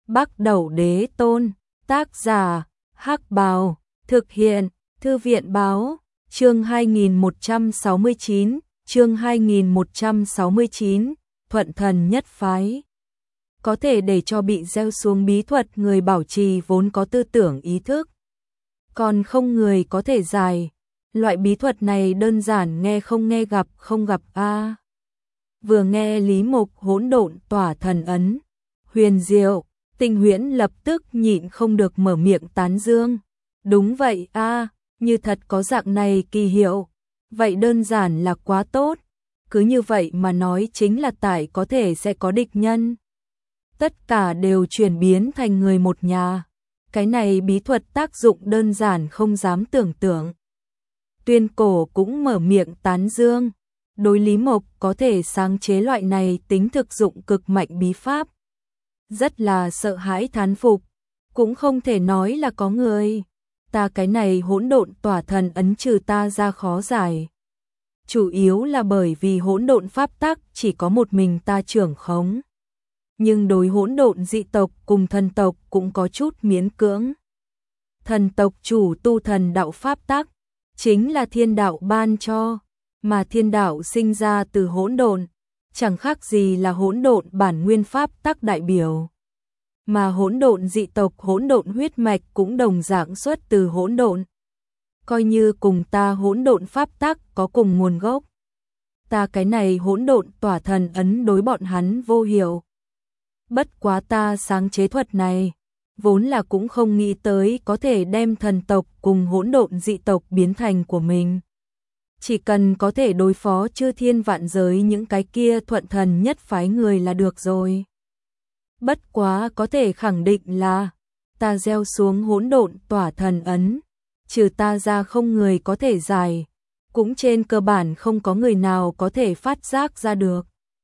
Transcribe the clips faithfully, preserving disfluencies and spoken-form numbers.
Bắc Đẩu Đế Tôn, tác giả, Hắc Bào, thực hiện, Thư viện Báo, chương hai nghìn một trăm sáu mươi chín, chương hai nghìn một trăm sáu mươi chín, Thuận Thần Nhất Phái. Có thể để cho bị gieo xuống bí thuật người bảo trì vốn có tư tưởng ý thức. Còn không người có thể giải, loại bí thuật này đơn giản nghe không nghe gặp không gặp a. À. Vừa nghe Lý Mục hỗn độn tỏa thần ấn, huyền diệu, Tinh Huyễn lập tức nhịn không được mở miệng tán dương. Đúng vậy a, à, như thật có dạng này kỳ hiệu, vậy đơn giản là quá tốt, cứ như vậy mà nói chính là tại có thể sẽ có địch nhân. Tất cả đều chuyển biến thành người một nhà, cái này bí thuật tác dụng đơn giản không dám tưởng tượng. Tuyên Cổ cũng mở miệng tán dương, đối Lý Mộc có thể sáng chế loại này tính thực dụng cực mạnh bí pháp. Rất là sợ hãi thán phục, cũng không thể nói là có người. Ta cái này hỗn độn tỏa thần ấn trừ ta ra khó giải. Chủ yếu là bởi vì hỗn độn pháp tắc chỉ có một mình ta trưởng khống. Nhưng đối hỗn độn dị tộc cùng thần tộc cũng có chút miễn cưỡng. Thần tộc chủ tu thần đạo pháp tắc, chính là thiên đạo ban cho, mà thiên đạo sinh ra từ hỗn độn, chẳng khác gì là hỗn độn bản nguyên pháp tắc đại biểu. Mà hỗn độn dị tộc hỗn độn huyết mạch cũng đồng dạng xuất từ hỗn độn. Coi như cùng ta hỗn độn pháp tắc có cùng nguồn gốc. Ta cái này hỗn độn tỏa thần ấn đối bọn hắn vô hiệu. Bất quá ta sáng chế thuật này, vốn là cũng không nghĩ tới có thể đem thần tộc cùng hỗn độn dị tộc biến thành của mình. Chỉ cần có thể đối phó chư thiên vạn giới những cái kia thuận thần nhất phái người là được rồi. Bất quá có thể khẳng định là, ta gieo xuống hỗn độn tỏa thần ấn, trừ ta ra không người có thể giải, cũng trên cơ bản không có người nào có thể phát giác ra được.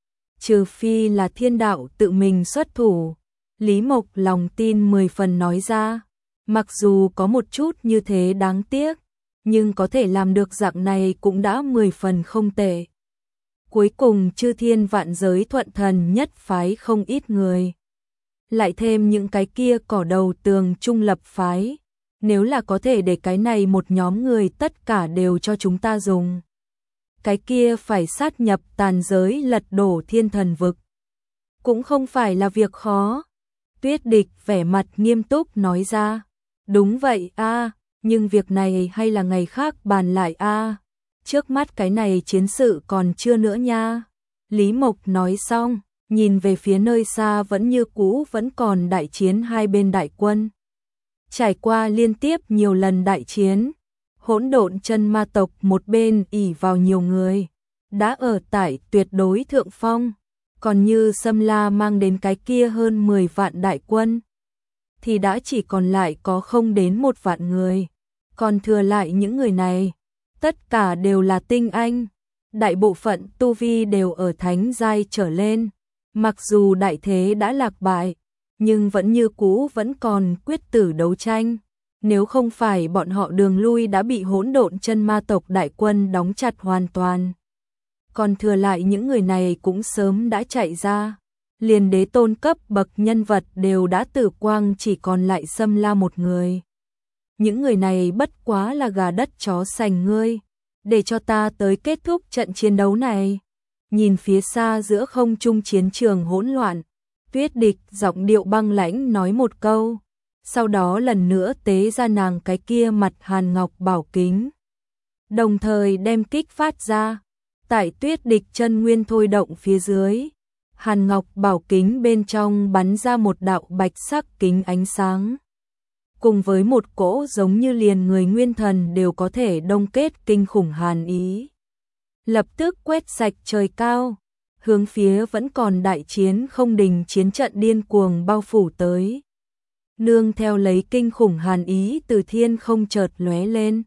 Trừ phi là thiên đạo tự mình xuất thủ. Lý Mộc lòng tin mười phần nói ra, mặc dù có một chút như thế đáng tiếc, nhưng có thể làm được dạng này cũng đã mười phần không tệ. Cuối cùng chư thiên vạn giới thuận thần nhất phái không ít người. Lại thêm những cái kia cỏ đầu tường trung lập phái, nếu là có thể để cái này một nhóm người tất cả đều cho chúng ta dùng. Cái kia phải sát nhập tàn giới lật đổ thiên thần vực. Cũng không phải là việc khó. Tuyết Địch vẻ mặt nghiêm túc nói ra. Đúng vậy a, à, nhưng việc này hay là ngày khác bàn lại a. À. Trước mắt cái này chiến sự còn chưa nữa nha. Lý Mộc nói xong, nhìn về phía nơi xa vẫn như cũ vẫn còn đại chiến hai bên đại quân. Trải qua liên tiếp nhiều lần đại chiến, hỗn độn chân ma tộc một bên ỷ vào nhiều người, đã ở tại tuyệt đối thượng phong, còn như Sâm La mang đến cái kia hơn mười vạn đại quân, thì đã chỉ còn lại có không đến một vạn người, còn thừa lại những người này, tất cả đều là tinh anh, đại bộ phận tu vi đều ở thánh giai trở lên, mặc dù đại thế đã lạc bại, nhưng vẫn như cũ vẫn còn quyết tử đấu tranh. Nếu không phải bọn họ đường lui đã bị hỗn độn chân ma tộc đại quân đóng chặt hoàn toàn. Còn thừa lại những người này cũng sớm đã chạy ra. Liền đế tôn cấp bậc nhân vật đều đã tử quang, chỉ còn lại Sâm La một người. Những người này bất quá là gà đất chó sành ngươi. Để cho ta tới kết thúc trận chiến đấu này. Nhìn phía xa giữa không trung chiến trường hỗn loạn, Tuyết Địch giọng điệu băng lãnh nói một câu. Sau đó lần nữa tế ra nàng cái kia mặt hàn ngọc bảo kính. Đồng thời đem kích phát ra. Tại Tuyết Địch chân nguyên thôi động phía dưới. Hàn ngọc bảo kính bên trong bắn ra một đạo bạch sắc kính ánh sáng. Cùng với một cỗ giống như liền người nguyên thần đều có thể đông kết kinh khủng hàn ý. Lập tức quét sạch trời cao. Hướng phía vẫn còn đại chiến không đình chiến trận điên cuồng bao phủ tới. Nương theo lấy kinh khủng hàn ý từ thiên không chợt lóe lên.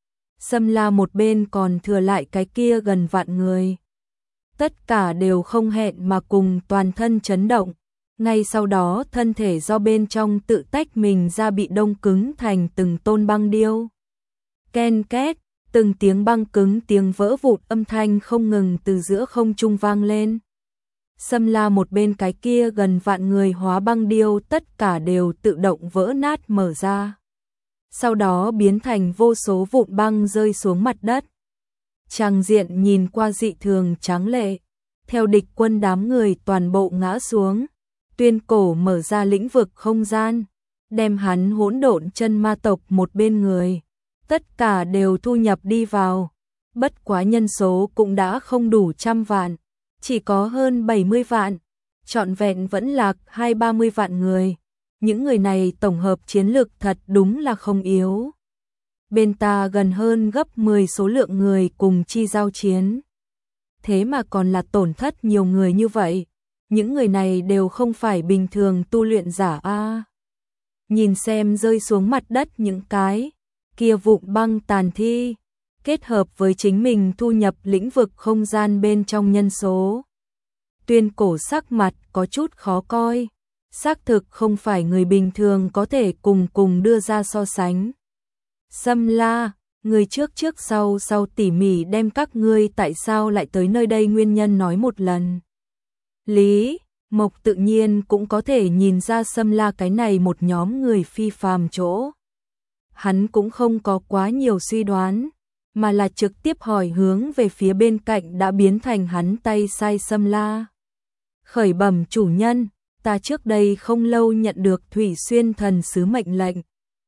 Sâm La một bên còn thừa lại cái kia gần vạn người. Tất cả đều không hẹn mà cùng toàn thân chấn động. Ngay sau đó thân thể do bên trong tự tách mình ra bị đông cứng thành từng tôn băng điêu. Ken két, từng tiếng băng cứng tiếng vỡ vụn âm thanh không ngừng từ giữa không trung vang lên. Xâm La một bên cái kia gần vạn người hóa băng điêu tất cả đều tự động vỡ nát mở ra. Sau đó biến thành vô số vụn băng rơi xuống mặt đất. Tràng diện nhìn qua dị thường tráng lệ. Theo địch quân đám người toàn bộ ngã xuống. Tuyên Cổ mở ra lĩnh vực không gian, đem hắn hỗn độn chân ma tộc một bên người. Tất cả đều thu nhập đi vào. Bất quá nhân số cũng đã không đủ trăm vạn. Chỉ có hơn bảy mươi vạn. Trọn vẹn vẫn lạc hai ba mươi vạn người. Những người này tổng hợp chiến lực thật đúng là không yếu. Bên ta gần hơn gấp mười số lượng người cùng chi giao chiến. Thế mà còn là tổn thất nhiều người như vậy. Những người này đều không phải bình thường tu luyện giả a. Nhìn xem rơi xuống mặt đất những cái kia vụn băng tàn thi, kết hợp với chính mình thu nhập lĩnh vực không gian bên trong nhân số. Tuyên Cổ sắc mặt có chút khó coi. Xác thực không phải người bình thường có thể cùng cùng đưa ra so sánh. Xâm La, người trước trước sau sau tỉ mỉ đem các ngươi tại sao lại tới nơi đây nguyên nhân nói một lần. Lý Mộc tự nhiên cũng có thể nhìn ra Xâm La cái này một nhóm người phi phàm chỗ. Hắn cũng không có quá nhiều suy đoán, mà là trực tiếp hỏi hướng về phía bên cạnh đã biến thành hắn tay sai Xâm La. Khởi bẩm chủ nhân, ta trước đây không lâu nhận được Thủy Xuyên thần sứ mệnh lệnh.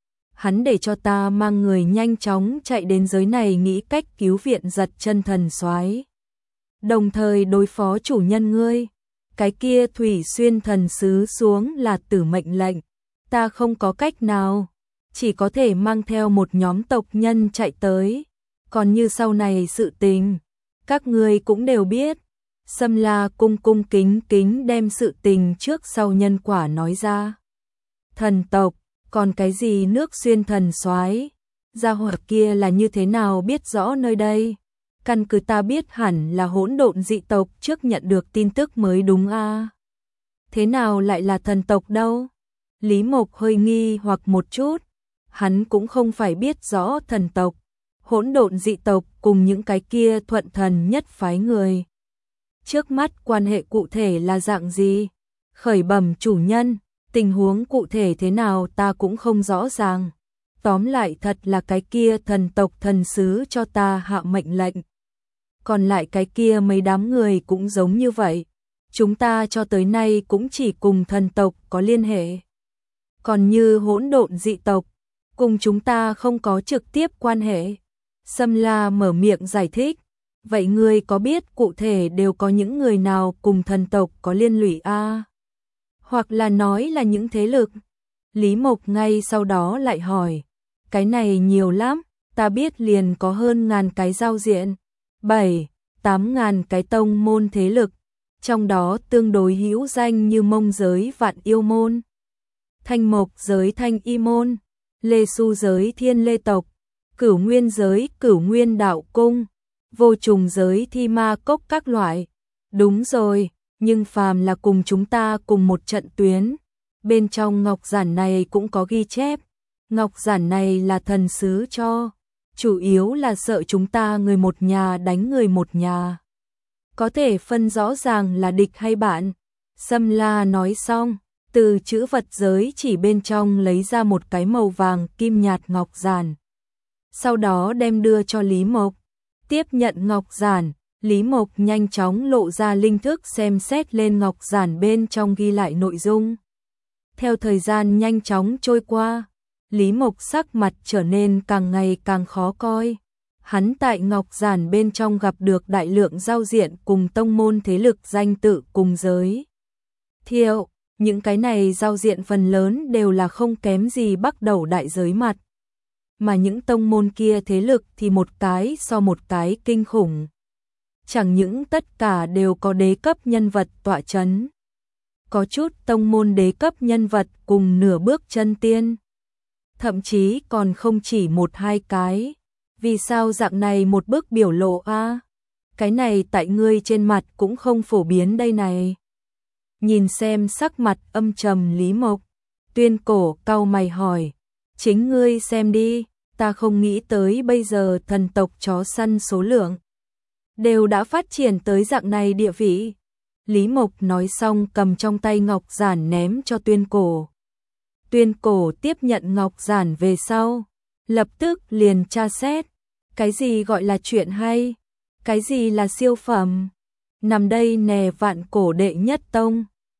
Hắn để cho ta mang người nhanh chóng chạy đến giới này nghĩ cách cứu viện giật chân thần soái, đồng thời đối phó chủ nhân ngươi. Cái kia Thủy Xuyên thần sứ xuống là tử mệnh lệnh, ta không có cách nào, chỉ có thể mang theo một nhóm tộc nhân chạy tới. Còn như sau này sự tình, các ngươi cũng đều biết. Xâm La cung cung kính kính đem sự tình trước sau nhân quả nói ra. Thần tộc, còn cái gì nước xuyên thần soái, gia hỏa kia là như thế nào biết rõ nơi đây? Căn cứ ta biết hẳn là hỗn độn dị tộc trước nhận được tin tức mới đúng a. À? Thế nào lại là thần tộc đâu? Lý Mộc hơi nghi hoặc một chút, hắn cũng không phải biết rõ thần tộc, hỗn độn dị tộc cùng những cái kia thuận thần nhất phái người. Trước mắt quan hệ cụ thể là dạng gì? Khởi bẩm chủ nhân, tình huống cụ thể thế nào ta cũng không rõ ràng. Tóm lại thật là cái kia thần tộc thần sứ cho ta hạ mệnh lệnh. Còn lại cái kia mấy đám người cũng giống như vậy. Chúng ta cho tới nay cũng chỉ cùng thần tộc có liên hệ. Còn như hỗn độn dị tộc, cùng chúng ta không có trực tiếp quan hệ. Xâm La mở miệng giải thích. Vậy ngươi có biết cụ thể đều có những người nào cùng thần tộc có liên lụy a? À? Hoặc là nói là những thế lực? Lý Mộc ngay sau đó lại hỏi. Cái này nhiều lắm, ta biết liền có hơn ngàn cái giao diện. Bảy, tám ngàn cái tông môn thế lực. Trong đó tương đối hữu danh như Mông giới Vạn Yêu Môn, Thanh Mộc giới Thanh Y Môn, Lê Su giới Thiên Lê Tộc, Cửu Nguyên giới Cửu Nguyên Đạo Cung, Vô Trùng giới Thi Ma Cốc các loại. Đúng rồi, nhưng phàm là cùng chúng ta cùng một trận tuyến. Bên trong ngọc giản này cũng có ghi chép. Ngọc giản này là thần sứ cho, chủ yếu là sợ chúng ta người một nhà đánh người một nhà. Có thể phân rõ ràng là địch hay bạn. Xâm La nói xong, từ chữ vật giới chỉ bên trong lấy ra một cái màu vàng kim nhạt ngọc giản. Sau đó đem đưa cho Lý Mộc. Tiếp nhận ngọc giản, Lý Mộc nhanh chóng lộ ra linh thức xem xét lên ngọc giản bên trong ghi lại nội dung. Theo thời gian nhanh chóng trôi qua, Lý Mộc sắc mặt trở nên càng ngày càng khó coi. Hắn tại ngọc giản bên trong gặp được đại lượng giao diện cùng tông môn thế lực danh tự cùng giới thiệu. Những cái này giao diện phần lớn đều là không kém gì bắt đầu đại giới mặt. Mà những tông môn kia thế lực thì một cái so một cái kinh khủng. Chẳng những tất cả đều có đế cấp nhân vật tọa chấn. Có chút tông môn đế cấp nhân vật cùng nửa bước chân tiên. Thậm chí còn không chỉ một hai cái. Vì sao dạng này một bước biểu lộ a? À? Cái này tại ngươi trên mặt cũng không phổ biến đây này. Nhìn xem sắc mặt âm trầm Lý Mộc, Tuyên Cổ cau mày hỏi. Chính ngươi xem đi, ta không nghĩ tới bây giờ thần tộc chó săn số lượng đều đã phát triển tới dạng này địa vị. Lý Mộc nói xong cầm trong tay ngọc giản ném cho Tuyên Cổ. Tuyên Cổ tiếp nhận ngọc giản về sau, lập tức liền tra xét. Cái gì gọi là chuyện hay? Cái gì là siêu phẩm? Nằm đây nè, Vạn Cổ đệ nhất tông.